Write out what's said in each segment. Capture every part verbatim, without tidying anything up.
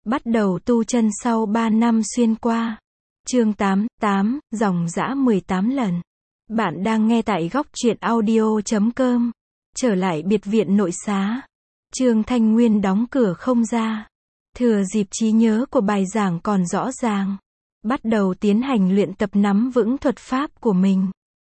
Bắt đầu tu chân sau ba năm xuyên qua. Chương tám, tám, dòng dã mười tám lần. Bạn đang nghe tại góc truyện audio chấm com. Trở lại biệt viện nội xá. Trương Thanh Nguyên đóng cửa không ra. Thừa dịp trí nhớ của bài giảng còn rõ ràng. Bắt đầu tiến hành luyện tập nắm vững thuật pháp của mình.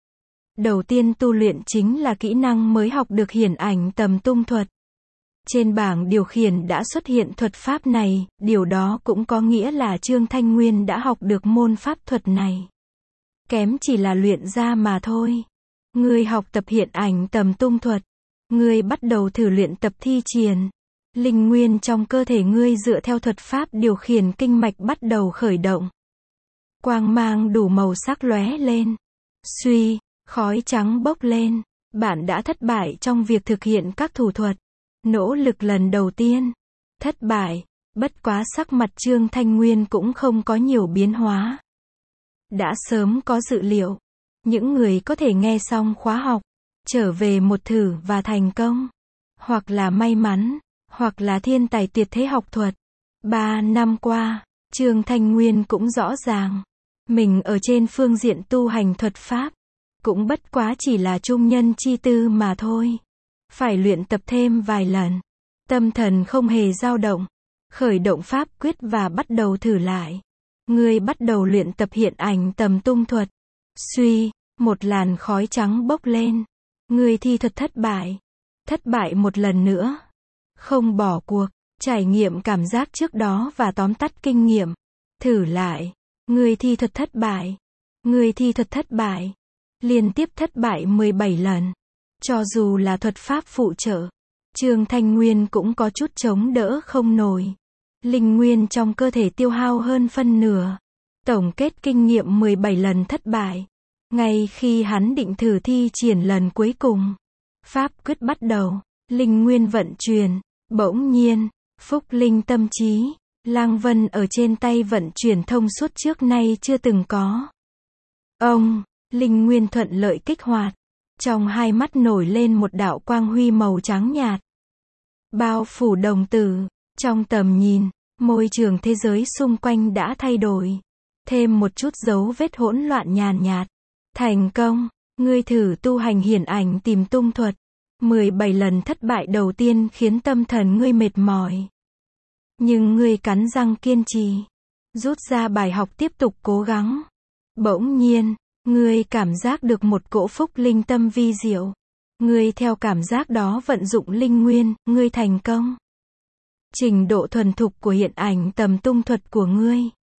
Đầu tiên tu luyện chính là kỹ năng mới học được hiển ảnh tầm tung thuật. Trên bảng điều khiển đã xuất hiện thuật pháp này, điều đó cũng có nghĩa là Trương Thanh Nguyên đã học được môn pháp thuật này. Kém chỉ là luyện ra mà thôi. Ngươi học tập hiển ảnh tầm tung thuật. Ngươi bắt đầu thử luyện tập thi triển. Linh nguyên trong cơ thể ngươi dựa theo thuật pháp điều khiển kinh mạch bắt đầu khởi động. Quang mang đủ màu sắc lóe lên. Suy, khói trắng bốc lên. Bạn đã thất bại trong việc thực hiện các thủ thuật. Nỗ lực lần đầu tiên. Thất bại. Bất quá sắc mặt Trương Thanh Nguyên cũng không có nhiều biến hóa. Đã sớm có dự liệu. Những người có thể nghe xong khóa học, trở về một thử và thành công. Hoặc là may mắn, hoặc là thiên tài tuyệt thế học thuật. Ba năm qua, Trương Thanh Nguyên cũng rõ ràng. Mình ở trên phương diện tu hành thuật pháp. Cũng bất quá chỉ là trung nhân chi tư mà thôi. Phải luyện tập thêm vài lần. Tâm thần không hề dao động. Khởi động pháp quyết và bắt đầu thử lại. Ngươi bắt đầu luyện tập hiện ảnh tầm tung thuật. Suy, một làn khói trắng bốc lên. Ngươi thi thuật thất bại. Thất bại một lần nữa. Không bỏ cuộc. Trải nghiệm cảm giác trước đó và tóm tắt kinh nghiệm. Thử lại. Ngươi thi thuật thất bại. Ngươi thi thuật thất bại. Liên tiếp thất bại mười bảy lần. Cho dù là thuật pháp phụ trợ, Trương Thanh Nguyên cũng có chút chống đỡ không nổi. Linh nguyên trong cơ thể tiêu hao hơn phân nửa. Tổng kết kinh nghiệm mười bảy lần thất bại. Ngay khi hắn định thử thi triển lần cuối cùng, pháp quyết bắt đầu, linh nguyên vận chuyển, bỗng nhiên, phúc linh tâm trí, lang vân ở trên tay vận chuyển thông suốt trước nay chưa từng có. Ông, linh nguyên thuận lợi kích hoạt. Trong hai mắt nổi lên một đạo quang huy màu trắng nhạt. Bao phủ đồng tử. Trong tầm nhìn, môi trường thế giới xung quanh đã thay đổi. Thêm một chút dấu vết hỗn loạn nhàn nhạt. Thành công. Ngươi thử tu hành hiển ảnh tìm tung thuật. mười bảy lần thất bại đầu tiên khiến tâm thần ngươi mệt mỏi. Nhưng ngươi cắn răng kiên trì. Rút ra bài học tiếp tục cố gắng. Bỗng nhiên. Ngươi cảm giác được một cỗ phúc linh tâm vi diệu. Ngươi theo cảm giác đó vận dụng linh nguyên, ngươi thành công. Trình độ thuần thục của hiện ảnh tầm tung thuật của ngươi.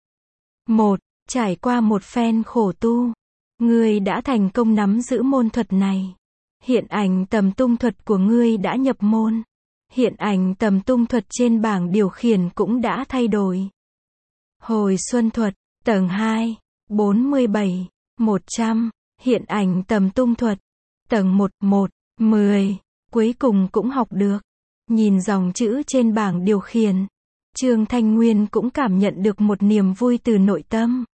một. Trải qua một phen khổ tu. Ngươi đã thành công nắm giữ môn thuật này. Hiện ảnh tầm tung thuật của ngươi đã nhập môn. Hiện ảnh tầm tung thuật trên bảng điều khiển cũng đã thay đổi. Hồi xuân thuật, tầng hai, bốn mươi bảy. một trăm, hiện ảnh tầm tung thuật, tầng một, một, mười, cuối cùng cũng học được. Nhìn dòng chữ trên bảng điều khiển, Trương Thanh Nguyên cũng cảm nhận được một niềm vui từ nội tâm.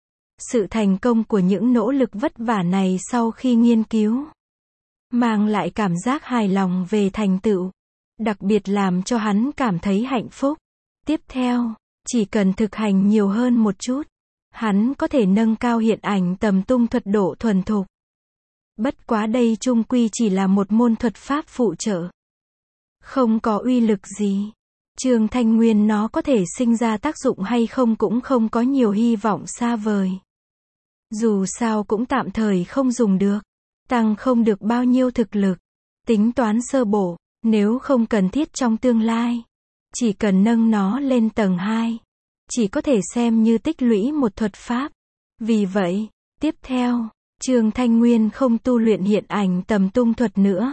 Sự thành công của những nỗ lực vất vả này sau khi nghiên cứu, mang lại cảm giác hài lòng về thành tựu, đặc biệt làm cho hắn cảm thấy hạnh phúc. Tiếp theo, chỉ cần thực hành nhiều hơn một chút, hắn có thể nâng cao hiện ảnh tầm tung thuật độ thuần thục. Bất quá đây chung quy chỉ là một môn thuật pháp phụ trợ. Không có uy lực gì. Trương Thanh Nguyên nó có thể sinh ra tác dụng hay không cũng không có nhiều hy vọng xa vời. Dù sao cũng tạm thời không dùng được. Tăng không được bao nhiêu thực lực. Tính toán sơ bộ, nếu không cần thiết trong tương lai. Chỉ cần nâng nó lên tầng hai. Chỉ có thể xem như tích lũy một thuật pháp. Vì vậy, tiếp theo, Trương Thanh Nguyên không tu luyện hiện ảnh tầm tung thuật nữa,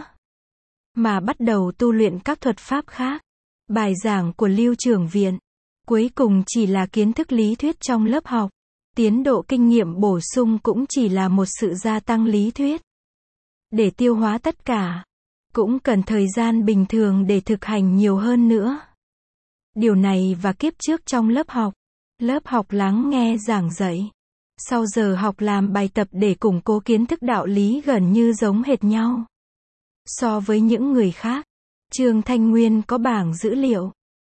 mà bắt đầu tu luyện các thuật pháp khác. Bài giảng của Lưu Trưởng Viện, cuối cùng chỉ là kiến thức lý thuyết trong lớp học. Tiến độ kinh nghiệm bổ sung cũng chỉ là một sự gia tăng lý thuyết. Để tiêu hóa tất cả, cũng cần thời gian bình thường để thực hành nhiều hơn nữa. Điều này và kiếp trước trong lớp học. Lớp học lắng nghe giảng dạy. Sau giờ học làm bài tập để củng cố kiến thức đạo lý gần như giống hệt nhau. So với những người khác, Trương Thanh Nguyên có bảng dữ liệu.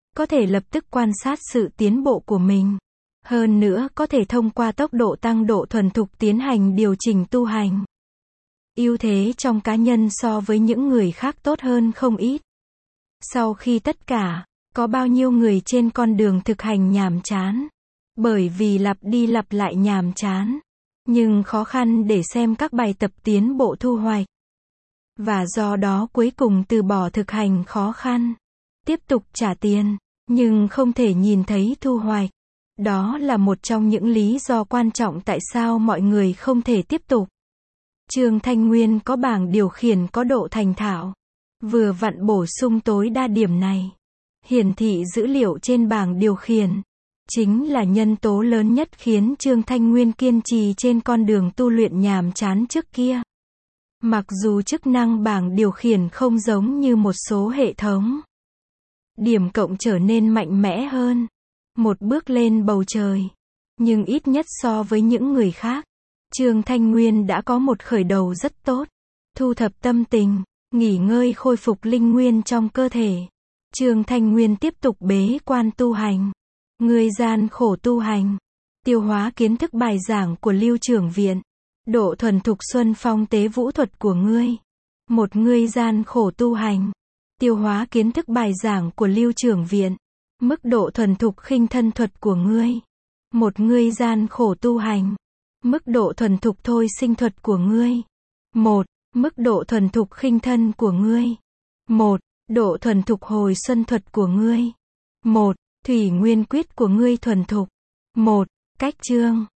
có thể lập tức quan sát sự tiến bộ của mình. Hơn nữa có thể thông qua tốc độ tăng độ thuần thục tiến hành điều chỉnh tu hành. Ưu thế trong cá nhân so với những người khác tốt hơn không ít. Sau khi tất cả, có bao nhiêu người trên con đường thực hành nhàm chán? Bởi vì lặp đi lặp lại nhàm chán. Nhưng khó khăn để xem các bài tập tiến bộ thu hoạch. Và do đó cuối cùng từ bỏ thực hành khó khăn. Tiếp tục trả tiền, nhưng không thể nhìn thấy thu hoạch. Đó là một trong những lý do quan trọng tại sao mọi người không thể tiếp tục. Trương Thanh Nguyên có bảng điều khiển có độ thành thạo. Vừa vặn bổ sung tối đa điểm này. Hiển thị dữ liệu trên bảng điều khiển. Chính là nhân tố lớn nhất khiến Trương Thanh Nguyên kiên trì trên con đường tu luyện nhàm chán trước kia. Mặc dù chức năng bảng điều khiển không giống như một số hệ thống. Điểm cộng trở nên mạnh mẽ hơn. Một bước lên bầu trời. Nhưng ít nhất so với những người khác, Trương Thanh Nguyên đã có một khởi đầu rất tốt. Thu thập tâm tình, nghỉ ngơi khôi phục linh nguyên trong cơ thể. Trương Thanh Nguyên tiếp tục bế quan tu hành. Ngươi gian khổ tu hành. Tiêu hóa kiến thức bài giảng của Lưu Trưởng Viện. Độ thuần thục xuân phong tế vũ thuật của ngươi. Một ngươi gian khổ tu hành. Tiêu hóa kiến thức bài giảng của Lưu Trưởng Viện. Mức độ thuần thục khinh thân thuật của ngươi. Một ngươi gian khổ tu hành. Mức độ thuần thục thôi sinh thuật của ngươi. Một. Mức độ thuần thục khinh thân của ngươi. Một. Độ thuần thục hồi xuân thuật của ngươi. Một. Thủy nguyên quyết của ngươi thuần thục. Một. Cách chương.